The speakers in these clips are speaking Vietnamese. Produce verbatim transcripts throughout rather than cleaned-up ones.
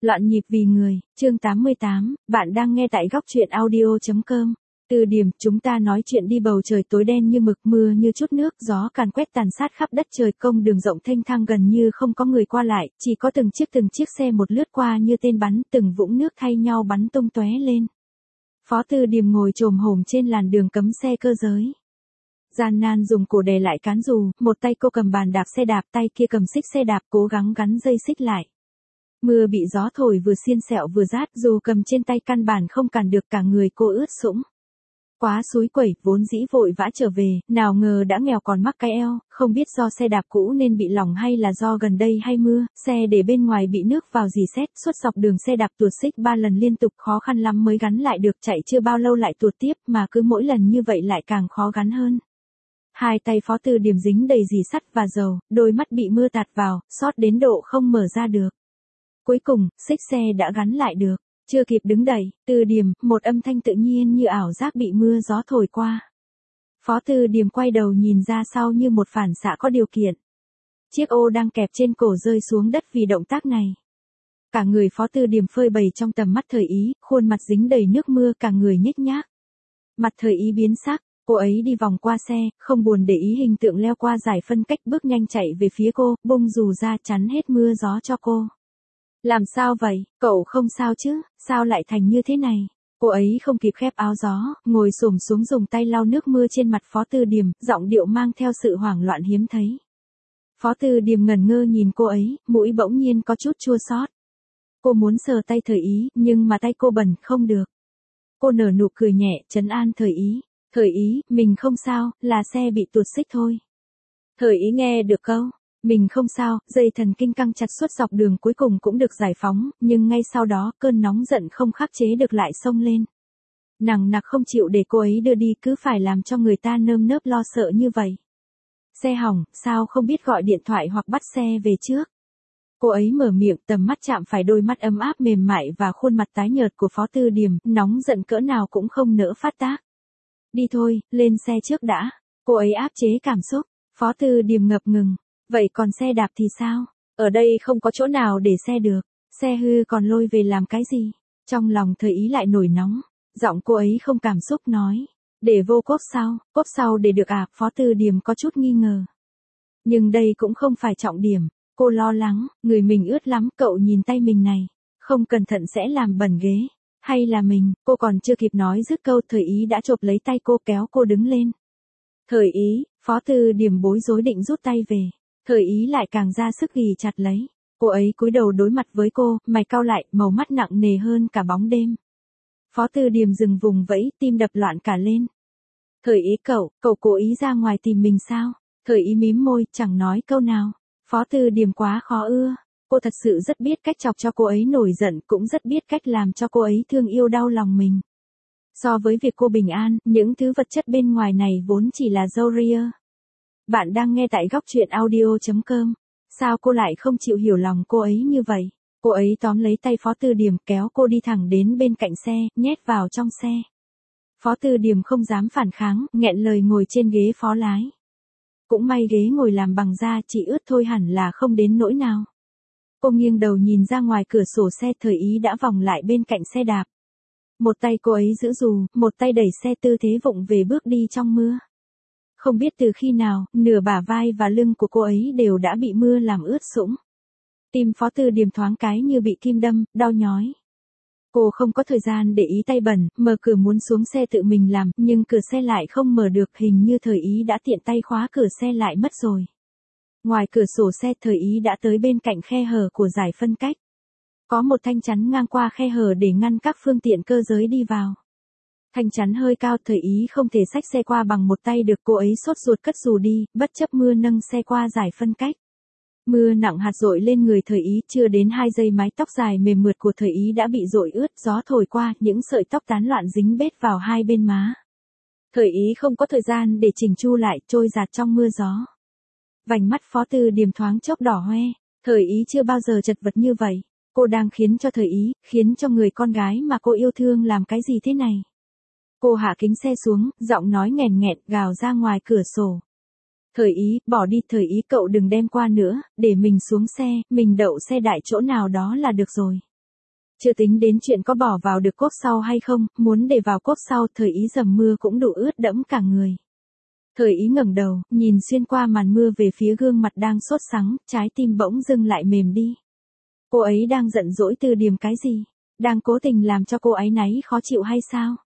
Loạn nhịp vì người, chương tám mươi tám, bạn đang nghe tại góc truyện audio.com. Từ điểm, chúng ta nói chuyện đi bầu trời tối đen như mực, mưa như chút nước, gió càn quét tàn sát khắp đất trời, công đường rộng thênh thang gần như không có người qua lại, chỉ có từng chiếc từng chiếc xe một lướt qua như tên bắn, từng vũng nước thay nhau bắn tung tóe lên. Phó Tư Điềm ngồi chồm hổm trên làn đường cấm xe cơ giới. Gian nan dùng cổ đè lại cán dù, một tay cô cầm bàn đạp xe đạp, tay kia cầm xích xe đạp cố gắng gắn dây xích lại. Mưa bị gió thổi vừa xiên xẹo vừa rát, dù cầm trên tay căn bản không cản được, cả người cô ướt sũng. Quá xúi quẩy, vốn dĩ vội vã trở về, nào ngờ đã nghèo còn mắc cái eo, không biết do xe đạp cũ nên bị lỏng hay là do gần đây hay mưa, xe để bên ngoài bị nước vào rỉ sét, suốt dọc đường xe đạp tuột xích ba lần liên tục, khó khăn lắm mới gắn lại được, chạy chưa bao lâu lại tuột tiếp, mà cứ mỗi lần như vậy lại càng khó gắn hơn. Hai tay Phó Tư Điềm dính đầy rỉ sắt và dầu, đôi mắt bị mưa tạt vào, sót đến độ không mở ra được. Cuối cùng, xích xe đã gắn lại được. Chưa kịp đứng đẩy, Tư Điềm, một âm thanh tự nhiên như ảo giác bị mưa gió thổi qua. Phó Tư Điềm quay đầu nhìn ra sau như một phản xạ có điều kiện. Chiếc ô đang kẹp trên cổ rơi xuống đất vì động tác này. Cả người Phó Tư Điềm phơi bày trong tầm mắt Thời Ý, khuôn mặt dính đầy nước mưa, cả người nhếch nhác. Mặt Thời Ý biến sắc, cô ấy đi vòng qua xe, không buồn để ý hình tượng leo qua giải phân cách, bước nhanh chạy về phía cô, bung dù ra chắn hết mưa gió cho cô. Làm sao vậy, cậu không sao chứ, sao lại thành như thế này? Cô ấy không kịp khép áo gió, ngồi xổm xuống dùng tay lau nước mưa trên mặt Phó Tư Điềm, giọng điệu mang theo sự hoảng loạn hiếm thấy. Phó Tư Điềm ngẩn ngơ nhìn cô ấy, mũi bỗng nhiên có chút chua xót. Cô muốn sờ tay Thời Ý, nhưng mà tay cô bẩn, không được. Cô nở nụ cười nhẹ, trấn an Thời Ý. Thời Ý, mình không sao, là xe bị tuột xích thôi. Thời Ý nghe được câu, mình không sao, dây thần kinh căng chặt suốt dọc đường cuối cùng cũng được giải phóng, nhưng ngay sau đó, cơn nóng giận không khắc chế được lại xông lên. Nằng nặc không chịu để cô ấy đưa đi, cứ phải làm cho người ta nơm nớp lo sợ như vậy. Xe hỏng, sao không biết gọi điện thoại hoặc bắt xe về trước. Cô ấy mở miệng, tầm mắt chạm phải đôi mắt ấm áp mềm mại và khuôn mặt tái nhợt của Phó Tư Điềm, nóng giận cỡ nào cũng không nỡ phát tác. Đi thôi, lên xe trước đã. Cô ấy áp chế cảm xúc. Phó Tư Điềm ngập ngừng. Vậy còn xe đạp thì sao? Ở đây không có chỗ nào để xe được. Xe hư còn lôi về làm cái gì? Trong lòng Thời Ý lại nổi nóng. Giọng cô ấy không cảm xúc nói. Để vô cốp sau, cốp sau để được à? Phó Tư Điềm có chút nghi ngờ. Nhưng đây cũng không phải trọng điểm. Cô lo lắng, người mình ướt lắm, cậu nhìn tay mình này. Không cẩn thận sẽ làm bẩn ghế. Hay là mình, cô còn chưa kịp nói dứt câu, Thời Ý đã chộp lấy tay cô kéo cô đứng lên. Thời Ý, Phó Tư Điềm bối rối định rút tay về. Thời Ý lại càng ra sức ghì chặt lấy. Cô ấy cúi đầu đối mặt với cô, mày cau lại, màu mắt nặng nề hơn cả bóng đêm. Phó Tư Điềm dừng vùng vẫy, tim đập loạn cả lên. Thời Ý cậu, cậu cố ý ra ngoài tìm mình sao? Thời Ý mím môi, chẳng nói câu nào. Phó Tư Điềm quá khó ưa. Cô thật sự rất biết cách chọc cho cô ấy nổi giận, cũng rất biết cách làm cho cô ấy thương yêu đau lòng mình. So với việc cô bình an, những thứ vật chất bên ngoài này vốn chỉ là râu ria. Bạn đang nghe tại góc truyện audio.com. Sao cô lại không chịu hiểu lòng cô ấy như vậy? Cô ấy tóm lấy tay Phó Tư Điềm, kéo cô đi thẳng đến bên cạnh xe, nhét vào trong xe. Phó Tư Điềm không dám phản kháng, nghẹn lời ngồi trên ghế phó lái. Cũng may ghế ngồi làm bằng da, chỉ ướt thôi, hẳn là không đến nỗi nào. Cô nghiêng đầu nhìn ra ngoài cửa sổ xe, Thời Ý đã vòng lại bên cạnh xe đạp. Một tay cô ấy giữ dù, một tay đẩy xe, tư thế vụng về bước đi trong mưa. Không biết từ khi nào, nửa bả vai và lưng của cô ấy đều đã bị mưa làm ướt sũng. Tim Phó Tư Điềm thoáng cái như bị kim đâm, đau nhói. Cô không có thời gian để ý tay bẩn, mở cửa muốn xuống xe tự mình làm, nhưng cửa xe lại không mở được, hình như Thời Ý đã tiện tay khóa cửa xe lại mất rồi. Ngoài cửa sổ xe, Thời Ý đã tới bên cạnh khe hở của giải phân cách. Có một thanh chắn ngang qua khe hở để ngăn các phương tiện cơ giới đi vào. Thanh chắn hơi cao, Thời Ý không thể xách xe qua bằng một tay được, cô ấy sốt ruột cất dù đi, bất chấp mưa nâng xe qua giải phân cách. Mưa nặng hạt dội lên người Thời Ý, chưa đến hai giây mái tóc dài mềm mượt của Thời Ý đã bị dội ướt, gió thổi qua, những sợi tóc tán loạn dính bết vào hai bên má. Thời Ý không có thời gian để chỉnh chu lại, trôi dạt trong mưa gió. Vành mắt Phó Tư Điềm thoáng chốc đỏ hoe, Thời Ý chưa bao giờ chật vật như vậy. Cô đang khiến cho Thời Ý, khiến cho người con gái mà cô yêu thương làm cái gì thế này? Cô hạ kính xe xuống, giọng nói nghẹn nghẹn, gào ra ngoài cửa sổ. Thời Ý, bỏ đi, Thời Ý, cậu đừng đem qua nữa, để mình xuống xe, mình đậu xe đại chỗ nào đó là được rồi. Chưa tính đến chuyện có bỏ vào được cốp sau hay không, muốn để vào cốp sau, Thời Ý dầm mưa cũng đủ ướt đẫm cả người. Thời Ý ngẩng đầu, nhìn xuyên qua màn mưa về phía gương mặt đang sốt sắng, trái tim bỗng dưng lại mềm đi. Cô ấy đang giận dỗi Từ Điềm cái gì? Đang cố tình làm cho cô ấy náy khó chịu hay sao?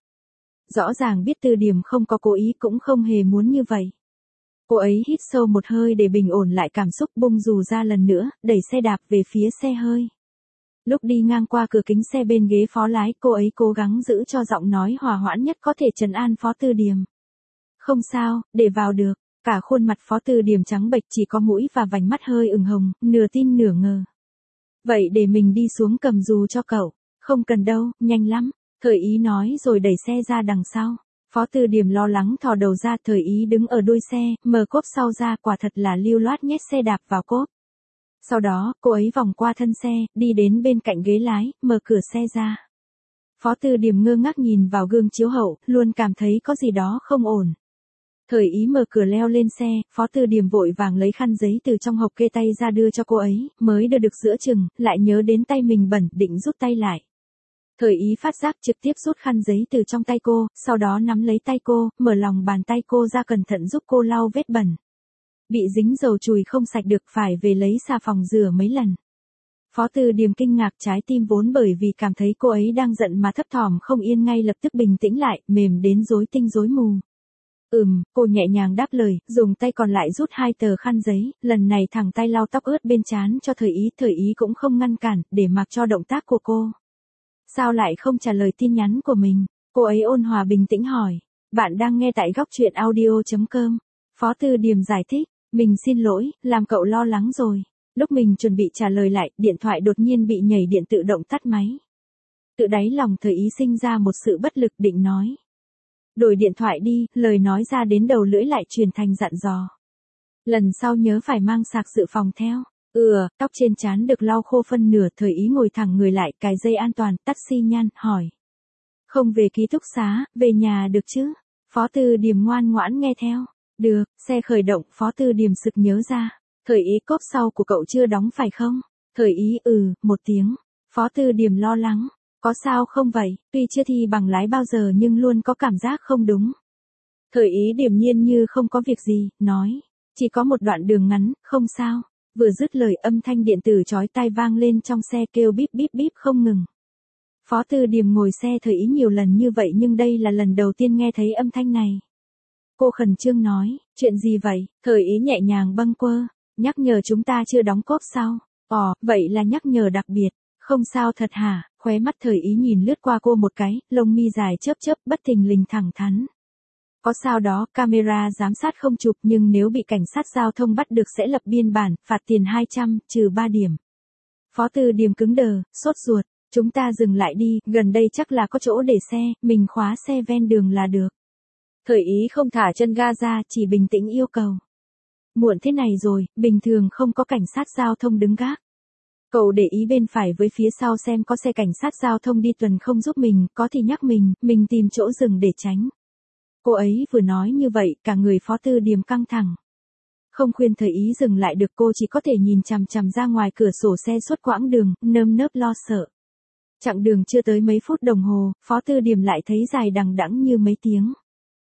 Rõ ràng biết Từ Điềm không có cố ý cũng không hề muốn như vậy. Cô ấy hít sâu một hơi để bình ổn lại cảm xúc, bung dù ra lần nữa, đẩy xe đạp về phía xe hơi. Lúc đi ngang qua cửa kính xe bên ghế phó lái, cô ấy cố gắng giữ cho giọng nói hòa hoãn nhất có thể trấn an Phó Từ Điềm. Không sao, để vào được. Cả khuôn mặt Phó Từ Điềm trắng bệch, chỉ có mũi và vành mắt hơi ửng hồng, nửa tin nửa ngờ. Vậy để mình đi xuống cầm dù cho cậu. Không cần đâu, nhanh lắm. Thời Ý nói rồi đẩy xe ra đằng sau. Phó Từ Điềm lo lắng thò đầu ra, Thời Ý đứng ở đuôi xe, mở cốp sau ra, quả thật là lưu loát nhét xe đạp vào cốp. Sau đó, cô ấy vòng qua thân xe, đi đến bên cạnh ghế lái, mở cửa xe ra. Phó Từ Điềm ngơ ngác nhìn vào gương chiếu hậu, luôn cảm thấy có gì đó không ổn. Thời Ý mở cửa leo lên xe, Phó Từ Điềm vội vàng lấy khăn giấy từ trong hộp kê tay ra đưa cho cô ấy, mới đưa được giữa chừng, lại nhớ đến tay mình bẩn, định rút tay lại. Thời Ý phát giác trực tiếp rút khăn giấy từ trong tay cô, sau đó nắm lấy tay cô, mở lòng bàn tay cô ra cẩn thận giúp cô lau vết bẩn. Bị dính dầu chùi không sạch được, phải về lấy xà phòng rửa mấy lần. Phó Từ Điềm kinh ngạc, trái tim vốn bởi vì cảm thấy cô ấy đang giận mà thấp thỏm không yên ngay lập tức bình tĩnh lại, mềm đến rối tinh rối mù. Ừm, cô nhẹ nhàng đáp lời, dùng tay còn lại rút hai tờ khăn giấy, lần này thẳng tay lau tóc ướt bên trán cho Thời Ý, Thời Ý cũng không ngăn cản, để mặc cho động tác của cô. Sao lại không trả lời tin nhắn của mình? Cô ấy ôn hòa bình tĩnh hỏi. Bạn đang nghe tại góc truyện audio chấm com. Phó Từ Điềm giải thích, mình xin lỗi, làm cậu lo lắng rồi. Lúc mình chuẩn bị trả lời lại, điện thoại đột nhiên bị nhảy điện tự động tắt máy. Tự đáy lòng Thời Ý sinh ra một sự bất lực, định nói. Đổi điện thoại đi, lời nói ra đến đầu lưỡi lại truyền thành dặn dò. Lần sau nhớ phải mang sạc dự phòng theo. Ừ, tóc trên trán được lau khô phân nửa, Thời Ý ngồi thẳng người lại, cài dây an toàn, tắt xi nhan, hỏi. Không về ký túc xá, về nhà được chứ? Phó Từ Điềm ngoan ngoãn nghe theo. Được, xe khởi động, Phó Từ Điềm sực nhớ ra. Thời Ý, cốp sau của cậu chưa đóng phải không? Thời Ý ừ, một tiếng. Phó Từ Điềm lo lắng. Có sao không vậy? Tuy chưa thi bằng lái bao giờ nhưng luôn có cảm giác không đúng. Thời Ý điềm nhiên như không có việc gì, nói. Chỉ có một đoạn đường ngắn, không sao. Vừa dứt lời, âm thanh điện tử chói tai vang lên trong xe, kêu bíp bíp bíp không ngừng. Phó Từ Điềm ngồi xe Thời Ý nhiều lần như vậy nhưng đây là lần đầu tiên nghe thấy âm thanh này. Cô khẩn trương nói, chuyện gì vậy? Thời Ý nhẹ nhàng bâng quơ, nhắc nhở chúng ta chưa đóng cốp sao? Ồ, vậy là nhắc nhở đặc biệt. Không sao thật hả? Khóe mắt Thời Ý nhìn lướt qua cô một cái, lông mi dài chớp chớp, bất thình lình thẳng thắn. Có sao đó, camera giám sát không chụp nhưng nếu bị cảnh sát giao thông bắt được sẽ lập biên bản, phạt tiền hai trăm, trừ ba điểm. Phó Từ Điềm cứng đờ, sốt ruột, chúng ta dừng lại đi, gần đây chắc là có chỗ để xe, mình khóa xe ven đường là được. Thời Ý không thả chân ga ra, chỉ bình tĩnh yêu cầu. Muộn thế này rồi, bình thường không có cảnh sát giao thông đứng gác. Cậu để ý bên phải với phía sau xem có xe cảnh sát giao thông đi tuần không giúp mình, có thì nhắc mình, mình tìm chỗ dừng để tránh. Cô ấy vừa nói như vậy, cả người Phó Từ Điềm căng thẳng. Không khuyên Thời Ý dừng lại được, cô chỉ có thể nhìn chằm chằm ra ngoài cửa sổ xe suốt quãng đường, nơm nớp lo sợ. Chặng đường chưa tới mấy phút đồng hồ, Phó Từ Điềm lại thấy dài đằng đẵng như mấy tiếng.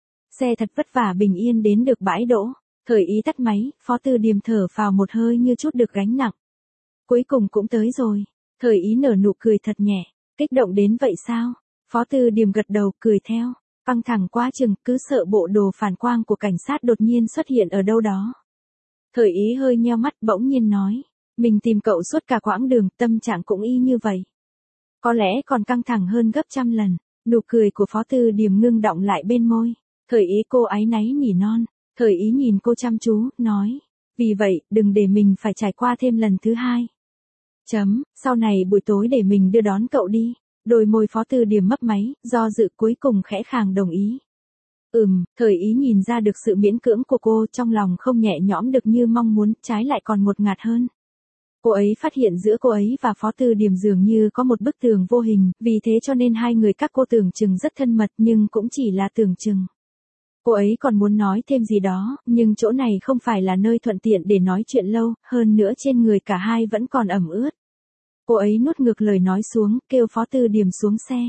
Xe thật vất vả bình yên đến được bãi đỗ. Thời Ý tắt máy, Phó Từ Điềm thở phào một hơi như chút được gánh nặng. Cuối cùng cũng tới rồi. Thời Ý nở nụ cười thật nhẹ. Kích động đến vậy sao? Phó Từ Điềm gật đầu, cười theo. Căng thẳng quá chừng, cứ sợ bộ đồ phản quang của cảnh sát đột nhiên xuất hiện ở đâu đó. Thời Ý hơi nheo mắt, bỗng nhiên nói. Mình tìm cậu suốt cả quãng đường, tâm trạng cũng y như vậy. Có lẽ còn căng thẳng hơn gấp trăm lần. Nụ cười của Phó Từ Điềm ngưng đọng lại bên môi. Thời Ý cô áy náy nỉ non. Thời Ý nhìn cô chăm chú, nói. Vì vậy, đừng để mình phải trải qua thêm lần thứ hai. Chấm, sau này buổi tối để mình đưa đón cậu đi. Đôi môi Phó Từ Điềm mấp máy, do dự cuối cùng khẽ khàng đồng ý. Ừm, Thời Ý nhìn ra được sự miễn cưỡng của cô, trong lòng không nhẹ nhõm được như mong muốn, trái lại còn ngột ngạt hơn. Cô ấy phát hiện giữa cô ấy và Phó Từ Điềm dường như có một bức tường vô hình, vì thế cho nên hai người các cô tưởng chừng rất thân mật nhưng cũng chỉ là tưởng chừng. Cô ấy còn muốn nói thêm gì đó, nhưng chỗ này không phải là nơi thuận tiện để nói chuyện lâu, hơn nữa trên người cả hai vẫn còn ẩm ướt. Cô ấy nuốt ngược lời nói xuống, kêu Phó Tư Điềm xuống xe.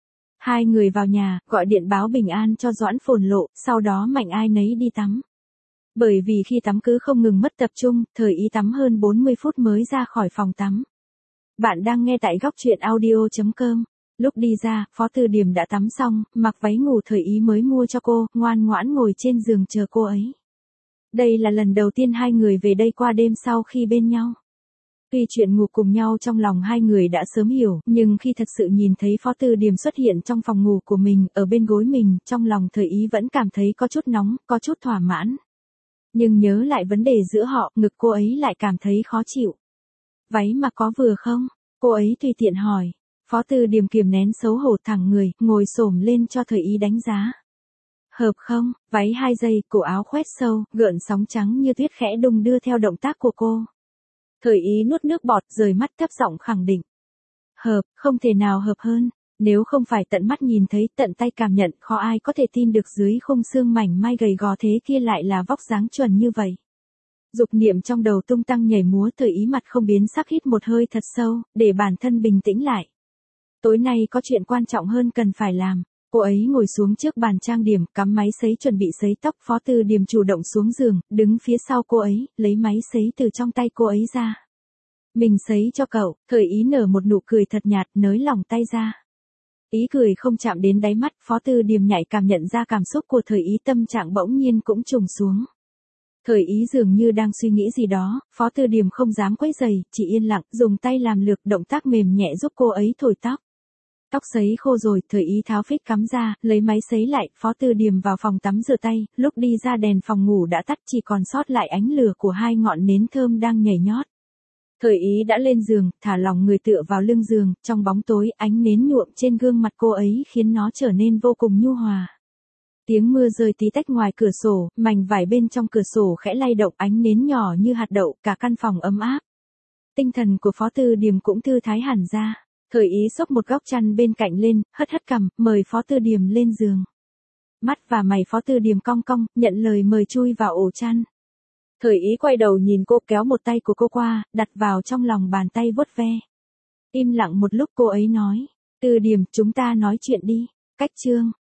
Hai người vào nhà, gọi điện báo bình an cho Doãn Phồn Lộ, sau đó mạnh ai nấy đi tắm. Bởi vì khi tắm cứ không ngừng mất tập trung, Thời Ý tắm hơn bốn mươi phút mới ra khỏi phòng tắm. Bạn đang nghe tại góc truyện audio chấm com. Lúc đi ra, Phó Tư Điềm đã tắm xong, mặc váy ngủ Thời Ý mới mua cho cô, ngoan ngoãn ngồi trên giường chờ cô ấy. Đây là lần đầu tiên hai người về đây qua đêm sau khi bên nhau. Tuy chuyện ngủ cùng nhau trong lòng hai người đã sớm hiểu, nhưng khi thật sự nhìn thấy Phó Tư Điềm xuất hiện trong phòng ngủ của mình, ở bên gối mình, trong lòng Thời Ý vẫn cảm thấy có chút nóng, có chút thỏa mãn. Nhưng nhớ lại vấn đề giữa họ, ngực cô ấy lại cảm thấy khó chịu. Váy mà có vừa không? Cô ấy tùy tiện hỏi. Phó Tư Điềm kiềm nén xấu hổ thẳng người, ngồi xổm lên cho Thời Ý đánh giá. Hợp không? Váy hai giây, cổ áo khoét sâu, gợn sóng trắng như tuyết khẽ đung đưa theo động tác của cô. Thời Ý nuốt nước bọt, rời mắt thấp giọng khẳng định. Hợp, không thể nào hợp hơn. Nếu không phải tận mắt nhìn thấy, tận tay cảm nhận, khó ai có thể tin được dưới khung xương mảnh mai gầy gò thế kia lại là vóc dáng chuẩn như vậy. Dục niệm trong đầu tung tăng nhảy múa, Thời Ý mặt không biến sắc hít một hơi thật sâu, để bản thân bình tĩnh lại. Tối nay có chuyện quan trọng hơn cần phải làm. Cô ấy ngồi xuống trước bàn trang điểm, cắm máy sấy chuẩn bị sấy tóc. Phó Tư Điềm chủ động xuống giường, đứng phía sau cô ấy, lấy máy sấy từ trong tay cô ấy ra. Mình sấy cho cậu. Thời Ý nở một nụ cười thật nhạt, nới lỏng tay ra. Ý cười không chạm đến đáy mắt, Phó Tư Điềm nhạy cảm nhận ra cảm xúc của Thời Ý, tâm trạng bỗng nhiên cũng trùng xuống. Thời Ý dường như đang suy nghĩ gì đó, Phó Tư Điềm không dám quấy rầy, chỉ yên lặng, dùng tay làm lược, động tác mềm nhẹ giúp cô ấy thổi tóc. Tóc sấy khô rồi, Thời Ý tháo phích cắm ra, lấy máy sấy lại. Phó Tư Điềm vào phòng tắm rửa tay, lúc đi ra đèn phòng ngủ đã tắt, chỉ còn sót lại ánh lửa của hai ngọn nến thơm đang nhảy nhót. Thời Ý đã lên giường, thả lỏng người tựa vào lưng giường, trong bóng tối, ánh nến nhuộm trên gương mặt cô ấy khiến nó trở nên vô cùng nhu hòa. Tiếng mưa rơi tí tách ngoài cửa sổ, mảnh vải bên trong cửa sổ khẽ lay động, ánh nến nhỏ như hạt đậu, cả căn phòng ấm áp. Tinh thần của Phó Tư Điềm cũng thư thái hẳn ra. Thời Ý xốc một góc chăn bên cạnh lên, hất hất cằm, mời Phó Tư Điềm lên giường. Mắt và mày Phó Tư Điềm cong cong, nhận lời mời chui vào ổ chăn. Thời Ý quay đầu nhìn cô, kéo một tay của cô qua, đặt vào trong lòng bàn tay vuốt ve. Im lặng một lúc cô ấy nói, Tư Điềm, chúng ta nói chuyện đi. Cách chương.